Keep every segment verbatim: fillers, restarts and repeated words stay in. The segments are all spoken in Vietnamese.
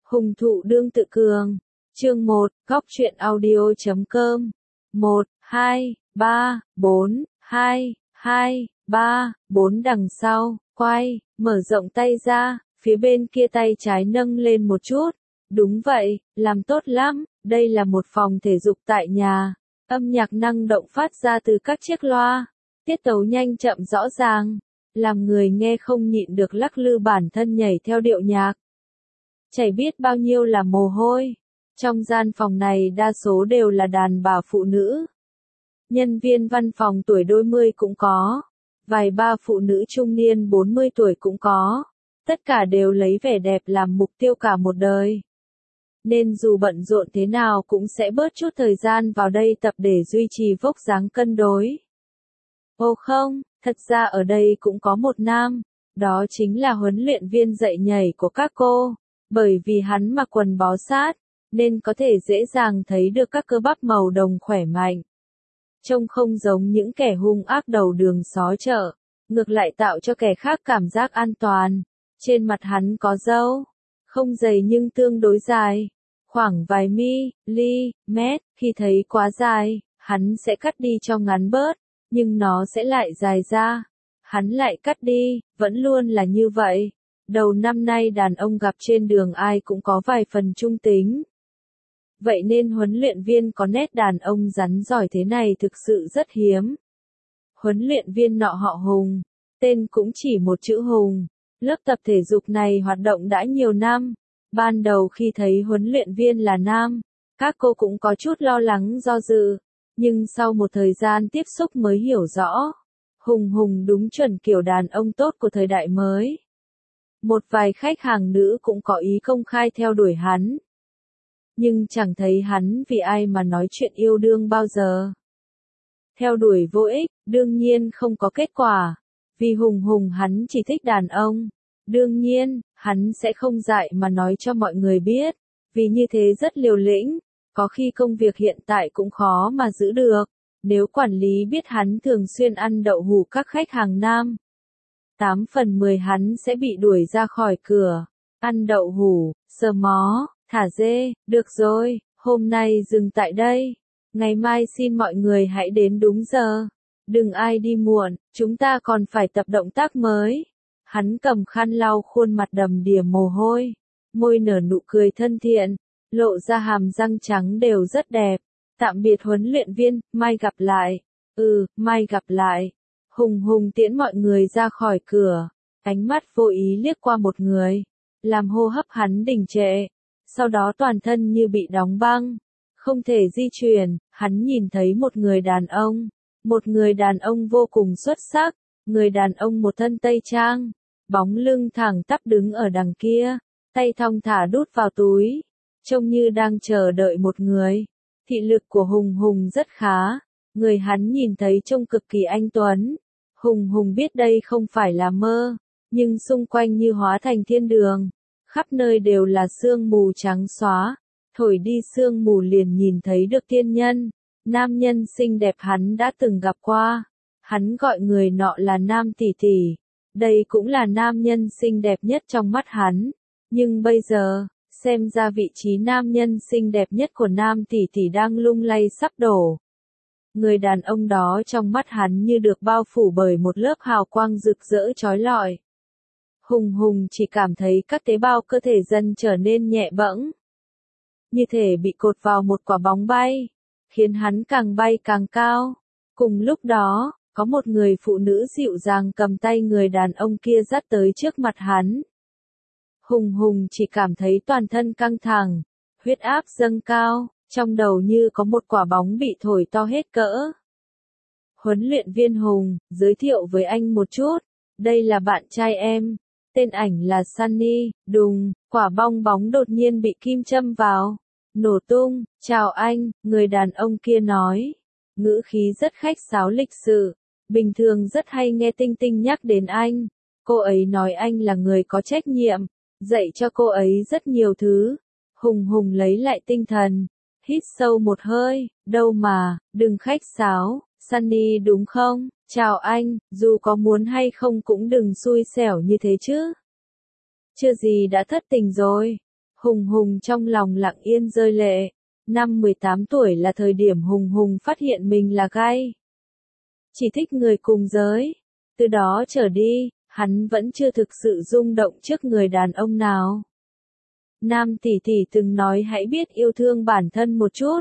Hùng thụ đương tự cường. Chương một, góc truyện audio chấm com. một, hai, ba, bốn, hai, hai, ba, bốn đằng sau, quay, mở rộng tay ra, phía bên kia tay trái nâng lên một chút. Đúng vậy, làm tốt lắm, đây là một phòng thể dục tại nhà. Âm nhạc năng động phát ra từ các chiếc loa. Tiết tấu nhanh chậm rõ ràng, làm người nghe không nhịn được lắc lư bản thân nhảy theo điệu nhạc. Chảy biết bao nhiêu là mồ hôi. Trong gian phòng này đa số đều là đàn bà phụ nữ. Nhân viên văn phòng tuổi đôi mươi cũng có. Vài ba phụ nữ trung niên bốn mươi tuổi cũng có. Tất cả đều lấy vẻ đẹp làm mục tiêu cả một đời. Nên dù bận rộn thế nào cũng sẽ bớt chút thời gian vào đây tập để duy trì vóc dáng cân đối. Ồ không, thật ra ở đây cũng có một nam. Đó chính là huấn luyện viên dạy nhảy của các cô. Bởi vì hắn mặc quần bó sát, nên có thể dễ dàng thấy được các cơ bắp màu đồng khỏe mạnh. Trông không giống những kẻ hung ác đầu đường xó chợ, ngược lại tạo cho kẻ khác cảm giác an toàn. Trên mặt hắn có râu, không dày nhưng tương đối dài, khoảng vài mi-li-mét, khi thấy quá dài, hắn sẽ cắt đi cho ngắn bớt, nhưng nó sẽ lại dài ra. Hắn lại cắt đi, vẫn luôn là như vậy. Đầu năm nay đàn ông gặp trên đường ai cũng có vài phần trung tính. Vậy nên huấn luyện viên có nét đàn ông rắn giỏi thế này thực sự rất hiếm. Huấn luyện viên nọ họ Hùng, tên cũng chỉ một chữ Hùng. Lớp tập thể dục này hoạt động đã nhiều năm. Ban đầu khi thấy huấn luyện viên là nam, các cô cũng có chút lo lắng do dự. Nhưng sau một thời gian tiếp xúc mới hiểu rõ. Hùng Hùng đúng chuẩn kiểu đàn ông tốt của thời đại mới. Một vài khách hàng nữ cũng có ý công khai theo đuổi hắn. Nhưng chẳng thấy hắn vì ai mà nói chuyện yêu đương bao giờ. Theo đuổi vô ích, đương nhiên không có kết quả. Vì Hùng Hùng hắn chỉ thích đàn ông. Đương nhiên, hắn sẽ không dại mà nói cho mọi người biết. Vì như thế rất liều lĩnh. Có khi công việc hiện tại cũng khó mà giữ được. Nếu quản lý biết hắn thường xuyên ăn đậu hũ các khách hàng nam. tám phần mười hắn sẽ bị đuổi ra khỏi cửa. Ăn đậu hũ, sờ mó, thả dê, được rồi, hôm nay dừng tại đây. Ngày mai xin mọi người hãy đến đúng giờ. Đừng ai đi muộn, chúng ta còn phải tập động tác mới. Hắn cầm khăn lau khuôn mặt đầm đìa mồ hôi. Môi nở nụ cười thân thiện, lộ ra hàm răng trắng đều rất đẹp. Tạm biệt huấn luyện viên, mai gặp lại. Ừ, mai gặp lại. Hùng Hùng tiễn mọi người ra khỏi cửa, ánh mắt vô ý liếc qua một người, làm hô hấp hắn đình trệ, sau đó toàn thân như bị đóng băng, không thể di chuyển. Hắn nhìn thấy một người đàn ông, một người đàn ông vô cùng xuất sắc, người đàn ông một thân tây trang, bóng lưng thẳng tắp đứng ở đằng kia, tay thong thả đút vào túi, trông như đang chờ đợi một người. Thị lực của Hùng Hùng rất khá, người hắn nhìn thấy trông cực kỳ anh tuấn. Hùng Hùng biết đây không phải là mơ, nhưng xung quanh như hóa thành thiên đường, khắp nơi đều là sương mù trắng xóa, thổi đi sương mù liền nhìn thấy được thiên nhân, nam nhân xinh đẹp hắn đã từng gặp qua. Hắn gọi người nọ là Nam tỷ tỷ, đây cũng là nam nhân xinh đẹp nhất trong mắt hắn, nhưng bây giờ, xem ra vị trí nam nhân xinh đẹp nhất của Nam tỷ tỷ đang lung lay sắp đổ. Người đàn ông đó trong mắt hắn như được bao phủ bởi một lớp hào quang rực rỡ chói lọi. Hùng Hùng chỉ cảm thấy các tế bào cơ thể dần trở nên nhẹ bẫng. Như thể bị cột vào một quả bóng bay, khiến hắn càng bay càng cao. Cùng lúc đó, có một người phụ nữ dịu dàng cầm tay người đàn ông kia dắt tới trước mặt hắn. Hùng Hùng chỉ cảm thấy toàn thân căng thẳng, huyết áp dâng cao. Trong đầu như có một quả bóng bị thổi to hết cỡ. Huấn luyện viên Hùng, giới thiệu với anh một chút. Đây là bạn trai em. Tên ảnh là Sunny. Đùng, quả bong bóng đột nhiên bị kim châm vào. Nổ tung. Chào anh, người đàn ông kia nói. Ngữ khí rất khách sáo lịch sự. Bình thường rất hay nghe Tinh Tinh nhắc đến anh. Cô ấy nói anh là người có trách nhiệm. Dạy cho cô ấy rất nhiều thứ. Hùng Hùng lấy lại tinh thần. Hít sâu một hơi, đâu mà, đừng khách sáo, Sunny đúng không? Chào anh, dù có muốn hay không cũng đừng xui xẻo như thế chứ. Chưa gì đã thất tình rồi. Hùng Hùng trong lòng lặng yên rơi lệ. Năm mười tám tuổi là thời điểm Hùng Hùng phát hiện mình là gay. Chỉ thích người cùng giới. Từ đó trở đi, hắn vẫn chưa thực sự rung động trước người đàn ông nào. Nam tỷ tỷ từng nói hãy biết yêu thương bản thân một chút.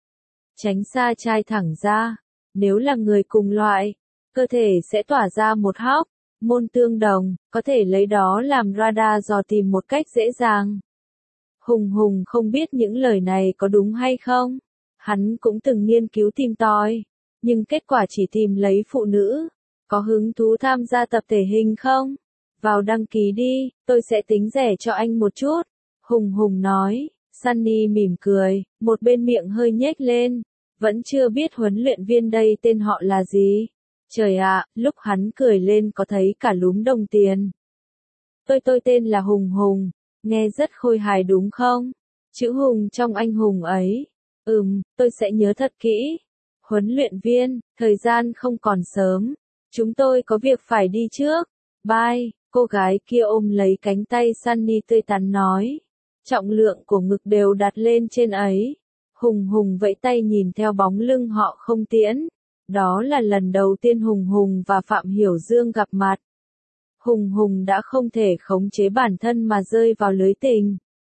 Tránh xa trai thẳng ra. Nếu là người cùng loại, cơ thể sẽ tỏa ra một hóc môn tương đồng, có thể lấy đó làm radar dò tìm một cách dễ dàng. Hùng Hùng không biết những lời này có đúng hay không. Hắn cũng từng nghiên cứu tìm tòi, nhưng kết quả chỉ tìm lấy phụ nữ. Có hứng thú tham gia tập thể hình không? Vào đăng ký đi, tôi sẽ tính rẻ cho anh một chút. Hùng Hùng nói. Sunny mỉm cười, một bên miệng hơi nhếch lên. Vẫn chưa biết huấn luyện viên đây tên họ là gì. Trời ạ, lúc hắn cười lên có thấy cả lúm đồng tiền. Tôi tôi tên là Hùng Hùng, nghe rất khôi hài đúng không? Chữ Hùng trong anh hùng ấy. Ừm, tôi sẽ nhớ thật kỹ. Huấn luyện viên, thời gian không còn sớm. Chúng tôi có việc phải đi trước. Bye, cô gái kia ôm lấy cánh tay Sunny tươi tắn nói. Trọng lượng của ngực đều đặt lên trên ấy. Hùng Hùng vẫy tay nhìn theo bóng lưng họ không tiễn. Đó là lần đầu tiên Hùng Hùng và Phạm Hiểu Dương gặp mặt. Hùng Hùng đã không thể khống chế bản thân mà rơi vào lưới tình.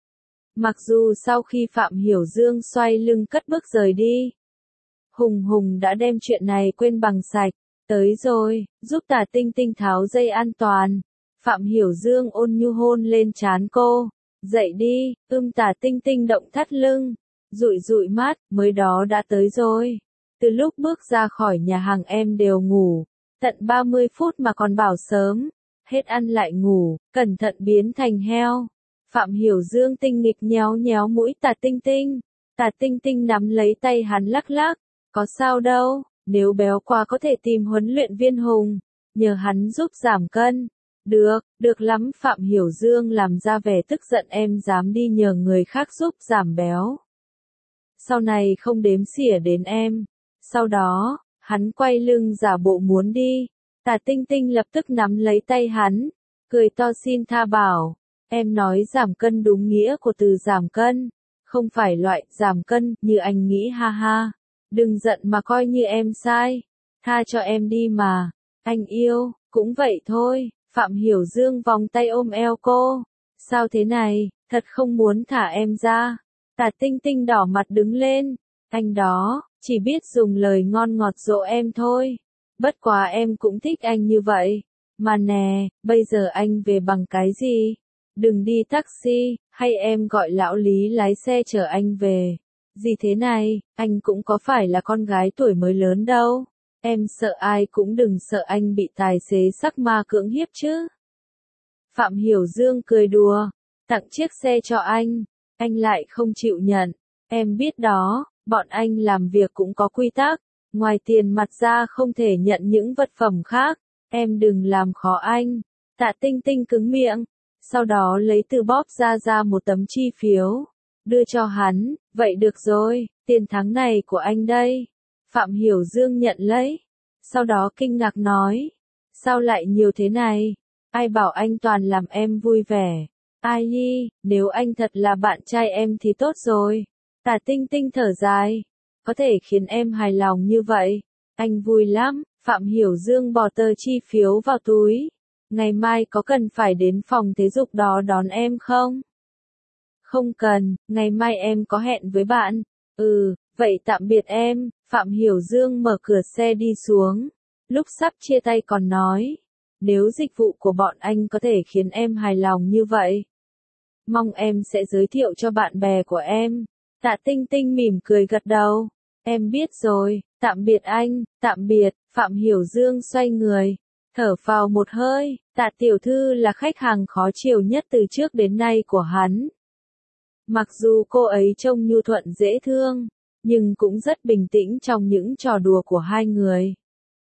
Mặc dù sau khi Phạm Hiểu Dương xoay lưng cất bước rời đi, Hùng Hùng đã đem chuyện này quên bằng sạch. Tới rồi, giúp Tả Tinh Tinh tháo dây an toàn. Phạm Hiểu Dương ôn nhu hôn lên trán cô. Dậy đi, ưm Tả Tinh Tinh động thắt lưng. Dụi dụi mắt, mới đó đã tới rồi. Từ lúc bước ra khỏi nhà hàng em đều ngủ. Tận ba mươi phút mà còn bảo sớm. Hết ăn lại ngủ, cẩn thận biến thành heo. Phạm Hiểu Dương tinh nghịch nhéo nhéo mũi Tả Tinh Tinh. Tả Tinh Tinh nắm lấy tay hắn lắc lắc. Có sao đâu, nếu béo quá có thể tìm huấn luyện viên Hùng. Nhờ hắn giúp giảm cân. Được, được lắm. Phạm Hiểu Dương làm ra vẻ tức giận em dám đi nhờ người khác giúp giảm béo. Sau này không đếm xỉa đến em. Sau đó, hắn quay lưng giả bộ muốn đi. Tả Tinh Tinh lập tức nắm lấy tay hắn, cười to xin tha bảo. Em nói giảm cân đúng nghĩa của từ giảm cân, không phải loại giảm cân như anh nghĩ ha ha. Đừng giận mà coi như em sai. Tha cho em đi mà. Anh yêu, cũng vậy thôi. Phạm Hiểu Dương vòng tay ôm eo cô. Sao thế này, thật không muốn thả em ra. Tả Tinh Tinh đỏ mặt đứng lên. Anh đó, chỉ biết dùng lời ngon ngọt dỗ em thôi. Bất quá em cũng thích anh như vậy. Mà nè, bây giờ anh về bằng cái gì? Đừng đi taxi, hay em gọi lão Lý lái xe chở anh về. Gì thế này, anh cũng có phải là con gái tuổi mới lớn đâu. Em sợ ai cũng đừng sợ anh bị tài xế sắc ma cưỡng hiếp chứ. Phạm Hiểu Dương cười đùa, tặng chiếc xe cho anh. Anh lại không chịu nhận. Em biết đó, bọn anh làm việc cũng có quy tắc. Ngoài tiền mặt ra không thể nhận những vật phẩm khác. Em đừng làm khó anh. Tạ Tinh Tinh cứng miệng. Sau đó lấy từ bóp ra ra một tấm chi phiếu. Đưa cho hắn. Vậy được rồi, tiền tháng này của anh đây. Phạm Hiểu Dương nhận lấy. Sau đó kinh ngạc nói. Sao lại nhiều thế này? Ai bảo anh toàn làm em vui vẻ. Ai nhi, nếu anh thật là bạn trai em thì tốt rồi. Tả Tinh Tinh thở dài. Có thể khiến em hài lòng như vậy. Anh vui lắm. Phạm Hiểu Dương bỏ tờ chi phiếu vào túi. Ngày mai có cần phải đến phòng thể dục đó đón em không? Không cần, ngày mai em có hẹn với bạn. Ừ, vậy tạm biệt em. Phạm Hiểu Dương mở cửa xe đi xuống. Lúc sắp chia tay còn nói. Nếu dịch vụ của bọn anh có thể khiến em hài lòng như vậy, mong em sẽ giới thiệu cho bạn bè của em. Tạ Tinh Tinh mỉm cười gật đầu. Em biết rồi, tạm biệt anh, tạm biệt. Phạm Hiểu Dương xoay người, thở phào một hơi. Tạ tiểu thư là khách hàng khó chiều nhất từ trước đến nay của hắn. Mặc dù cô ấy trông nhu thuận dễ thương, nhưng cũng rất bình tĩnh trong những trò đùa của hai người.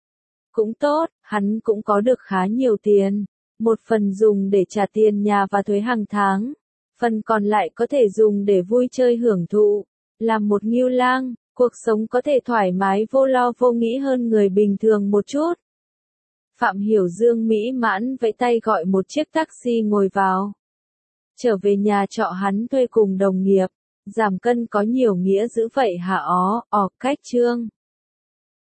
Cũng tốt, hắn cũng có được khá nhiều tiền. Một phần dùng để trả tiền nhà và thuế hàng tháng. Phần còn lại có thể dùng để vui chơi hưởng thụ. Làm một ngưu lang, cuộc sống có thể thoải mái vô lo vô nghĩ hơn người bình thường một chút. Phạm Hiểu Dương mỹ mãn vẫy tay gọi một chiếc taxi ngồi vào. Trở về nhà trọ hắn thuê cùng đồng nghiệp. Giảm cân có nhiều nghĩa dữ vậy hả ó, ó, cách chương.